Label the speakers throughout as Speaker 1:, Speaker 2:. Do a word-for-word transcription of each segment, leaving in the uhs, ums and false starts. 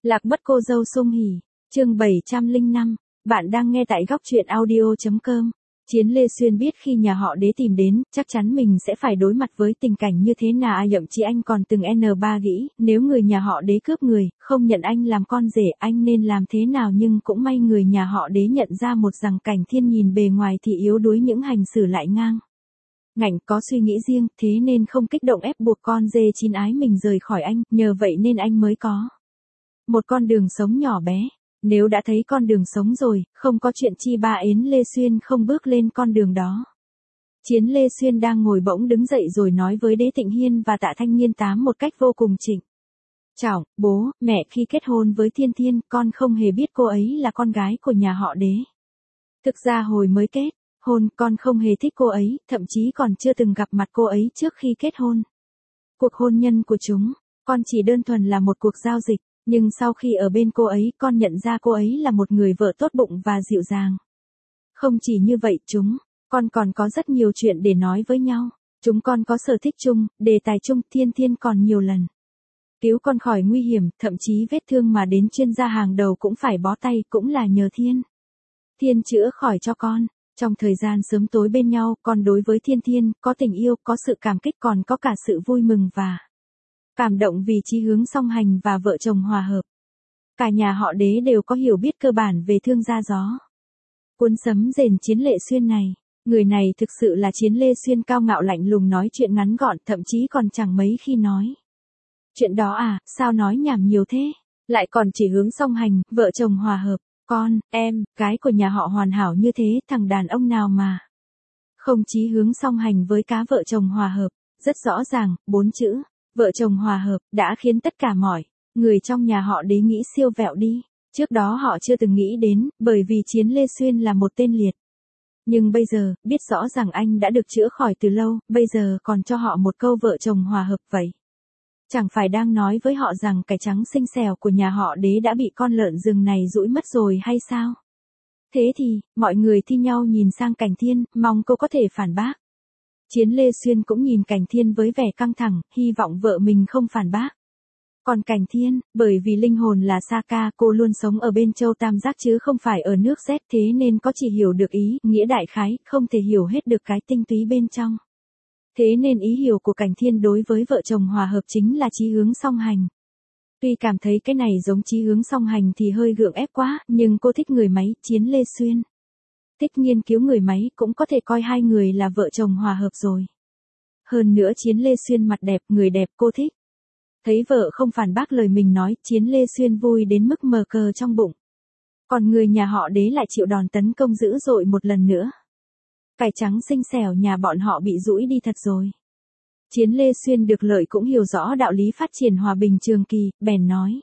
Speaker 1: Lạc mất cô dâu Sung Hỉ, chương bảy trăm lẻ năm, bạn đang nghe tại góc truyện audio.com. Chiến Lê Xuyên biết khi nhà họ Đế tìm đến, chắc chắn mình sẽ phải đối mặt với tình cảnh như thế nào. Thậm chí anh còn từng N ba nghĩ, nếu người nhà họ Đế cướp người, không nhận anh làm con rể, anh nên làm thế nào. Nhưng cũng may người nhà họ Đế nhận ra một rằng Cảnh Thiên nhìn bề ngoài thì yếu đuối nhưng hành xử lại ngang ngạnh, có suy nghĩ riêng, thế nên không kích động ép buộc con dê chín ái mình rời khỏi anh, nhờ vậy nên anh mới có một con đường sống nhỏ bé. Nếu đã thấy con đường sống rồi, không có chuyện chi ba Yến Lê Xuyên không bước lên con đường đó. Chiến Lê Xuyên đang ngồi bỗng đứng dậy rồi nói với Đế Tịnh Hiên và Tạ Thanh Nghiên Tám một cách vô cùng trịnh trọng, bố, mẹ khi kết hôn với Thiên Thiên, con không hề biết cô ấy là con gái của nhà họ Đế. Thực ra hồi mới kết hôn, con không hề thích cô ấy, thậm chí còn chưa từng gặp mặt cô ấy trước khi kết hôn. Cuộc hôn nhân của chúng, con chỉ đơn thuần là một cuộc giao dịch. Nhưng sau khi ở bên cô ấy, con nhận ra cô ấy là một người vợ tốt bụng và dịu dàng. Không chỉ như vậy, chúng, con còn có rất nhiều chuyện để nói với nhau. Chúng con có sở thích chung, đề tài chung. Thiên Thiên còn nhiều lần cứu con khỏi nguy hiểm, thậm chí vết thương mà đến chuyên gia hàng đầu cũng phải bó tay, cũng là nhờ Thiên Thiên chữa khỏi cho con. Trong thời gian sớm tối bên nhau, con đối với Thiên Thiên có tình yêu, có sự cảm kích, còn có cả sự vui mừng và cảm động vì chí hướng song hành và vợ chồng hòa hợp. Cả nhà họ Đế đều có hiểu biết cơ bản về thương gia gió cuốn sấm rền Chiến Lê Xuyên này. Người này thực sự là Chiến Lê Xuyên, cao ngạo lạnh lùng, nói chuyện ngắn gọn, thậm chí còn chẳng mấy khi nói chuyện đó à, sao nói nhảm nhiều thế, lại còn chỉ hướng song hành, vợ chồng hòa hợp. Con, em, gái của nhà họ hoàn hảo như thế, thằng đàn ông nào mà không chí hướng song hành với cá vợ chồng hòa hợp. Rất rõ ràng, bốn chữ vợ chồng hòa hợp đã khiến tất cả mọi người trong nhà họ Đế nghĩ siêu vẹo đi. Trước đó họ chưa từng nghĩ đến, bởi vì Chiến Lê Xuyên là một tên liệt. Nhưng bây giờ, biết rõ rằng anh đã được chữa khỏi từ lâu, bây giờ còn cho họ một câu vợ chồng hòa hợp vậy. Chẳng phải đang nói với họ rằng cải trắng xinh xẻo của nhà họ Đế đã bị con lợn rừng này dũi mất rồi hay sao? Thế thì, mọi người thi nhau nhìn sang Cảnh Thiên, mong cô có thể phản bác. Chiến Lê Xuyên cũng nhìn Cảnh Thiên với vẻ căng thẳng, hy vọng vợ mình không phản bác. Còn Cảnh Thiên, bởi vì linh hồn là Saka, cô luôn sống ở bên châu Tam Giác chứ không phải ở nước Z, thế nên có chỉ hiểu được ý, nghĩa đại khái, không thể hiểu hết được cái tinh túy bên trong. Thế nên ý hiểu của Cảnh Thiên đối với vợ chồng hòa hợp chính là chí hướng song hành. Tuy cảm thấy cái này giống chí hướng song hành thì hơi gượng ép quá, nhưng cô thích người máy, Chiến Lê Xuyên thích nghiên cứu người máy, cũng có thể coi hai người là vợ chồng hòa hợp rồi. Hơn nữa Chiến Lê Xuyên mặt đẹp, người đẹp cô thích. Thấy vợ không phản bác lời mình nói, Chiến Lê Xuyên vui đến mức mờ cờ trong bụng. Còn người nhà họ Đế lại chịu đòn tấn công dữ dội một lần nữa. Cải trắng xinh xẻo nhà bọn họ bị dũi đi thật rồi. Chiến Lê Xuyên được lợi cũng hiểu rõ đạo lý phát triển hòa bình trường kỳ, bèn nói.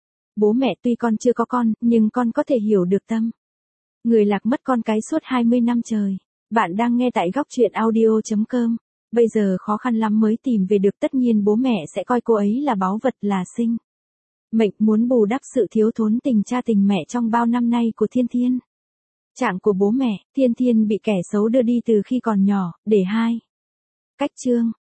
Speaker 1: Bố mẹ, tuy con chưa có con, nhưng con có thể hiểu được tâm người lạc mất con cái suốt hai mươi năm trời. Bạn đang nghe tại góc truyện audio.com. Bây giờ khó khăn lắm mới tìm về được, tất nhiên bố mẹ sẽ coi cô ấy là báu vật, là sinh mệnh, muốn bù đắp sự thiếu thốn tình cha tình mẹ trong bao năm nay của Thiên Thiên. Trạng của bố mẹ, Thiên Thiên bị kẻ xấu đưa đi từ khi còn nhỏ, để hai cách chương.